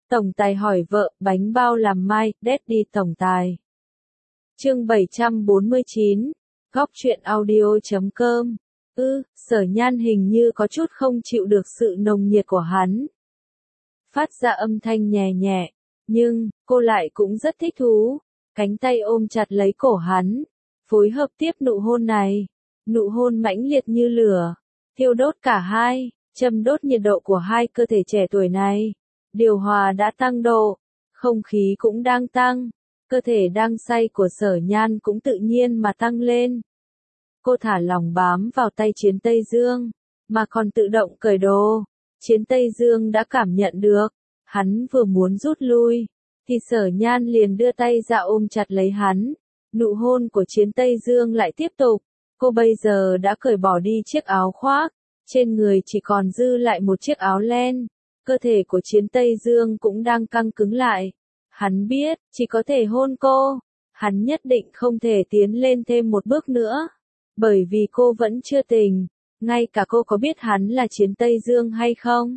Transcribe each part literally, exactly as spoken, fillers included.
Tổng tài hỏi vợ, bánh bao làm mai, Daddy tổng tài. Chương bảy trăm bốn mươi chín, góc truyện audio chấm com. Ư, Sở Nhan hình như có chút không chịu được sự nồng nhiệt của hắn. Phát ra âm thanh nhẹ nhẹ, nhưng, cô lại cũng rất thích thú. Cánh tay ôm chặt lấy cổ hắn, phối hợp tiếp nụ hôn này. Nụ hôn mãnh liệt như lửa, thiêu đốt cả hai, châm đốt nhiệt độ của hai cơ thể trẻ tuổi này. Điều hòa đã tăng độ, không khí cũng đang tăng, cơ thể đang say của Sở Nhan cũng tự nhiên mà tăng lên. Cô thả lòng bám vào tay Chiến Tây Dương, mà còn tự động cởi đồ. Chiến Tây Dương đã cảm nhận được, hắn vừa muốn rút lui, thì Sở Nhan liền đưa tay ra ôm chặt lấy hắn. Nụ hôn của Chiến Tây Dương lại tiếp tục, cô bây giờ đã cởi bỏ đi chiếc áo khoác, trên người chỉ còn dư lại một chiếc áo len. Cơ thể của Chiến Tây Dương cũng đang căng cứng lại. Hắn biết, chỉ có thể hôn cô. Hắn nhất định không thể tiến lên thêm một bước nữa. Bởi vì cô vẫn chưa tình. Ngay cả cô có biết hắn là Chiến Tây Dương hay không?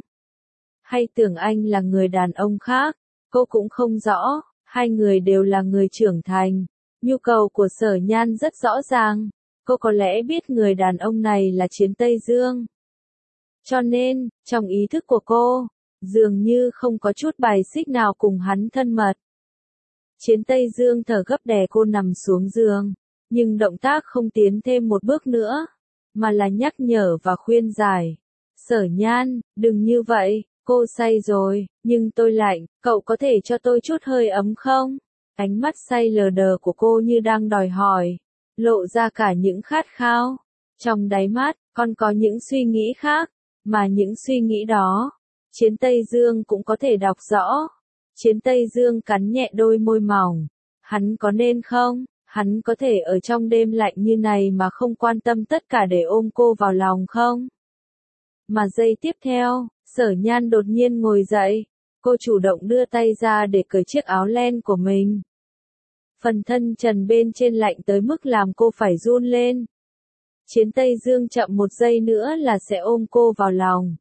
Hay tưởng anh là người đàn ông khác? Cô cũng không rõ. Hai người đều là người trưởng thành. Nhu cầu của Sở Nhan rất rõ ràng. Cô có lẽ biết người đàn ông này là Chiến Tây Dương. Cho nên, trong ý thức của cô, dường như không có chút bài xích nào cùng hắn thân mật. Chiến Tây Dương thở gấp đè cô nằm xuống giường, nhưng động tác không tiến thêm một bước nữa, mà là nhắc nhở và khuyên giải. Sở Nhan, đừng như vậy, cô say rồi, nhưng tôi lạnh, cậu có thể cho tôi chút hơi ấm không? Ánh mắt say lờ đờ của cô như đang đòi hỏi, lộ ra cả những khát khao. Trong đáy mắt, còn có những suy nghĩ khác, mà những suy nghĩ đó, Chiến Tây Dương cũng có thể đọc rõ. Chiến Tây Dương cắn nhẹ đôi môi mỏng. Hắn có nên không? Hắn có thể ở trong đêm lạnh như này mà không quan tâm tất cả để ôm cô vào lòng không? Mà giây tiếp theo, Sở Nhan đột nhiên ngồi dậy. Cô chủ động đưa tay ra để cởi chiếc áo len của mình. Phần thân trần bên trên lạnh tới mức làm cô phải run lên. Chiến Tây Dương chậm một giây nữa là sẽ ôm cô vào lòng.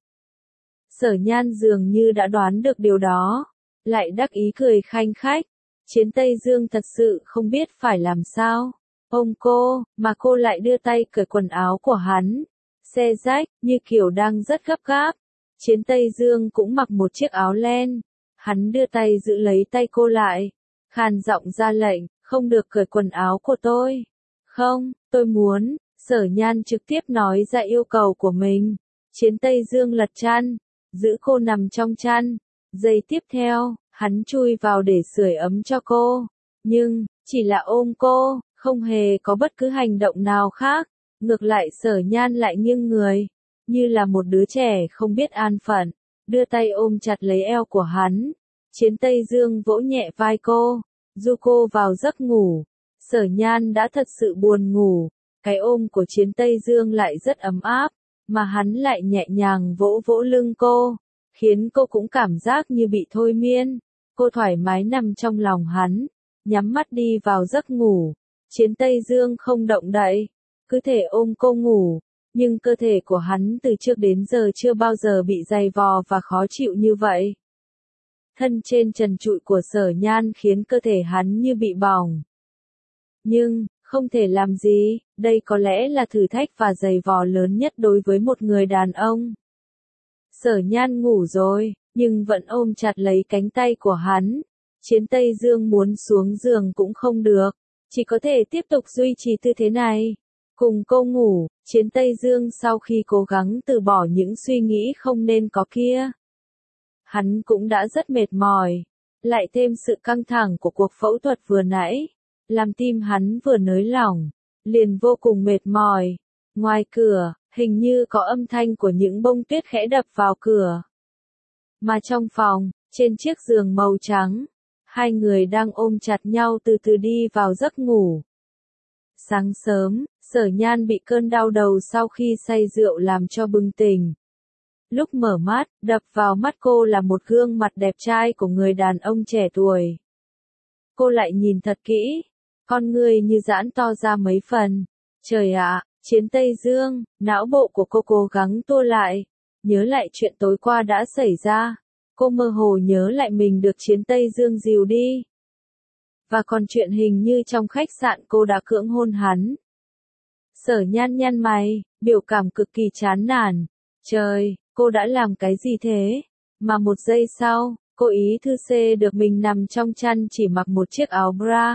Sở Nhan dường như đã đoán được điều đó, lại đắc ý cười khanh khách. Chiến Tây Dương thật sự không biết phải làm sao. Ôm cô, mà cô lại đưa tay cởi quần áo của hắn. Xe rách, như kiểu đang rất gấp gáp. Chiến Tây Dương cũng mặc một chiếc áo len. Hắn đưa tay giữ lấy tay cô lại. Khàn giọng ra lệnh, không được cởi quần áo của tôi. Không, tôi muốn. Sở Nhan trực tiếp nói ra yêu cầu của mình. Chiến Tây Dương lật chăn, giữ cô nằm trong chăn. Giây tiếp theo, hắn chui vào để sưởi ấm cho cô. Nhưng, chỉ là ôm cô, không hề có bất cứ hành động nào khác. Ngược lại Sở Nhan lại nghiêng người, như là một đứa trẻ không biết an phận, đưa tay ôm chặt lấy eo của hắn. Chiến Tây Dương vỗ nhẹ vai cô, du cô vào giấc ngủ. Sở Nhan đã thật sự buồn ngủ. Cái ôm của Chiến Tây Dương lại rất ấm áp, mà hắn lại nhẹ nhàng vỗ vỗ lưng cô, khiến cô cũng cảm giác như bị thôi miên. Cô thoải mái nằm trong lòng hắn, nhắm mắt đi vào giấc ngủ. Chiến Tây Dương không động đậy, cứ thể ôm cô ngủ, nhưng cơ thể của hắn từ trước đến giờ chưa bao giờ bị dày vò và khó chịu như vậy. Thân trên trần trụi của Sở Nhan khiến cơ thể hắn như bị bỏng. Nhưng, không thể làm gì, đây có lẽ là thử thách và dày vò lớn nhất đối với một người đàn ông. Sở Nhan ngủ rồi, nhưng vẫn ôm chặt lấy cánh tay của hắn. Chiến Tây Dương muốn xuống giường cũng không được, chỉ có thể tiếp tục duy trì tư thế này. Cùng cô ngủ, Chiến Tây Dương sau khi cố gắng từ bỏ những suy nghĩ không nên có kia. Hắn cũng đã rất mệt mỏi, lại thêm sự căng thẳng của cuộc phẫu thuật vừa nãy. Làm tim hắn vừa nới lỏng, liền vô cùng mệt mỏi. Ngoài cửa, hình như có âm thanh của những bông tuyết khẽ đập vào cửa. Mà trong phòng, trên chiếc giường màu trắng, hai người đang ôm chặt nhau từ từ đi vào giấc ngủ. Sáng sớm, Sở Nhan bị cơn đau đầu sau khi say rượu làm cho bừng tỉnh. Lúc mở mắt, đập vào mắt cô là một gương mặt đẹp trai của người đàn ông trẻ tuổi. Cô lại nhìn thật kỹ. Con người như giãn to ra mấy phần. Trời ạ, Chiến Tây Dương, não bộ của cô cố gắng tua lại. Nhớ lại chuyện tối qua đã xảy ra. cô mơ hồ nhớ lại mình được Chiến Tây Dương dìu đi. Và còn chuyện hình như trong khách sạn cô đã cưỡng hôn hắn. Sở Nhan nhăn mày, biểu cảm cực kỳ chán nản. Trời, cô đã làm cái gì thế? Mà một giây sau, cô ý thư xê được mình nằm trong chăn chỉ mặc một chiếc áo bra.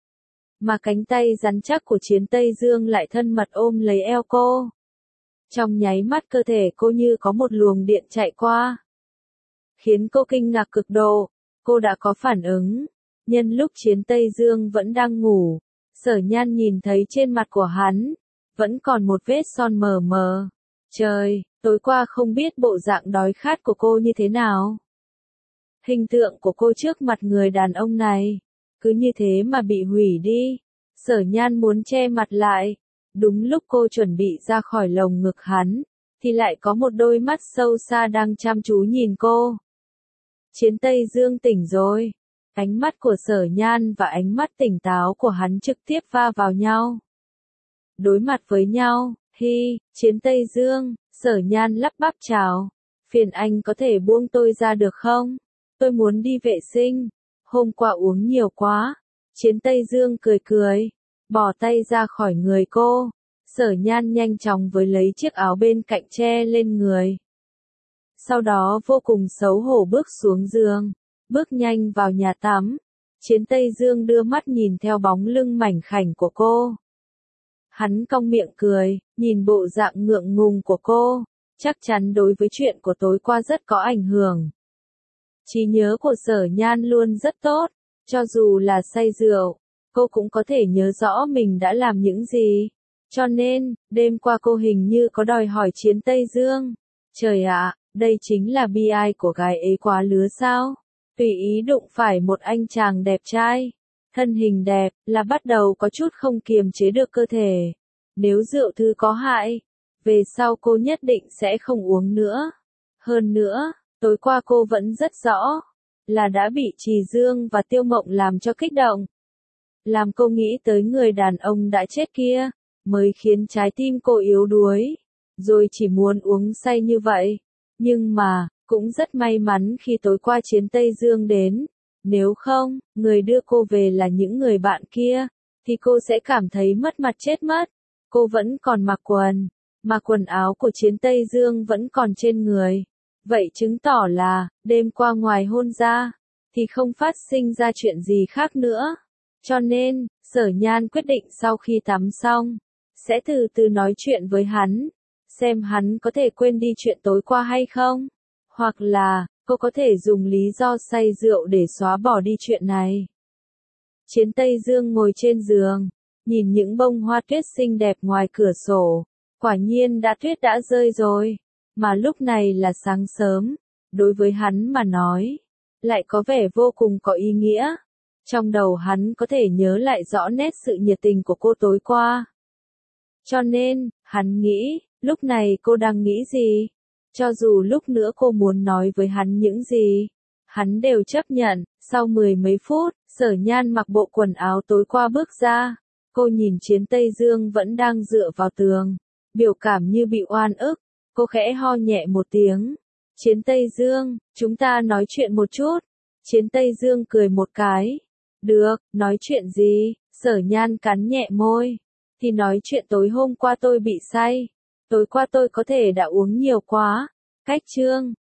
Mà cánh tay rắn chắc của Chiến Tây Dương lại thân mật ôm lấy eo cô. Trong nháy mắt cơ thể cô như có một luồng điện chạy qua. Khiến cô kinh ngạc cực độ, cô đã có phản ứng. Nhân lúc Chiến Tây Dương vẫn đang ngủ, Sở Nhan nhìn thấy trên mặt của hắn, vẫn còn một vết son mờ mờ. Trời, tối qua không biết bộ dạng đói khát của cô như thế nào. Hình tượng của cô trước mặt người đàn ông này, cứ như thế mà bị hủy đi. Sở Nhan muốn che mặt lại. Đúng lúc cô chuẩn bị ra khỏi lồng ngực hắn, thì lại có một đôi mắt sâu xa đang chăm chú nhìn cô. Chiến Tây Dương tỉnh rồi. Ánh mắt của Sở Nhan và ánh mắt tỉnh táo của hắn trực tiếp va vào nhau. Đối mặt với nhau, hi, Chiến Tây Dương, Sở Nhan lắp bắp chào. Phiền anh có thể buông tôi ra được không? Tôi muốn đi vệ sinh. Hôm qua uống nhiều quá. Chiến Tây Dương cười cười, bỏ tay ra khỏi người cô. Sở Nhan nhanh chóng với lấy chiếc áo bên cạnh che lên người. Sau đó vô cùng xấu hổ bước xuống giường, bước nhanh vào nhà tắm. Chiến Tây Dương đưa mắt nhìn theo bóng lưng mảnh khảnh của cô. Hắn cong miệng cười, nhìn bộ dạng ngượng ngùng của cô, chắc chắn đối với chuyện của tối qua rất có ảnh hưởng. Trí nhớ của Sở Nhan luôn rất tốt, cho dù là say rượu, cô cũng có thể nhớ rõ mình đã làm những gì. Cho nên, đêm qua cô hình như có đòi hỏi Chiến Tây Dương. Trời ạ, đây chính là bi ai của gái ấy quá lứa sao? Tùy ý đụng phải một anh chàng đẹp trai, thân hình đẹp, là bắt đầu có chút không kiềm chế được cơ thể. Nếu rượu thứ có hại, về sau cô nhất định sẽ không uống nữa. Hơn nữa, tối qua cô vẫn rất rõ, là đã bị Trì Dương và Tiêu Mộng làm cho kích động. Làm cô nghĩ tới người đàn ông đã chết kia, mới khiến trái tim cô yếu đuối, rồi chỉ muốn uống say như vậy. Nhưng mà, cũng rất may mắn khi tối qua Chiến Tây Dương đến. Nếu không, người đưa cô về là những người bạn kia, thì cô sẽ cảm thấy mất mặt chết mất. Cô vẫn còn mặc quần, mà quần áo của Chiến Tây Dương vẫn còn trên người. Vậy chứng tỏ là, đêm qua ngoài hôn ra, thì không phát sinh ra chuyện gì khác nữa. Cho nên, Sở Nhan quyết định sau khi tắm xong, sẽ từ từ nói chuyện với hắn, xem hắn có thể quên đi chuyện tối qua hay không. Hoặc là, cô có thể dùng lý do say rượu để xóa bỏ đi chuyện này. Chiến Tây Dương ngồi trên giường, nhìn những bông hoa tuyết xinh đẹp ngoài cửa sổ. Quả nhiên đã tuyết đã rơi rồi, mà lúc này là sáng sớm, đối với hắn mà nói, lại có vẻ vô cùng có ý nghĩa. Trong đầu hắn có thể nhớ lại rõ nét sự nhiệt tình của cô tối qua. Cho nên, hắn nghĩ, lúc này cô đang nghĩ gì? Cho dù lúc nữa cô muốn nói với hắn những gì, hắn đều chấp nhận. Sau mười mấy phút, Sở Nhan mặc bộ quần áo tối qua bước ra. Cô nhìn Chiến Tây Dương vẫn đang dựa vào tường, biểu cảm như bị oan ức. Cô khẽ ho nhẹ một tiếng. Chiến Tây Dương, chúng ta nói chuyện một chút. Chiến Tây Dương cười một cái. Được, nói chuyện gì? Sở Nhan cắn nhẹ môi. Thì nói chuyện tối hôm qua tôi bị say. Tối qua tôi có thể đã uống nhiều quá. Cách chương.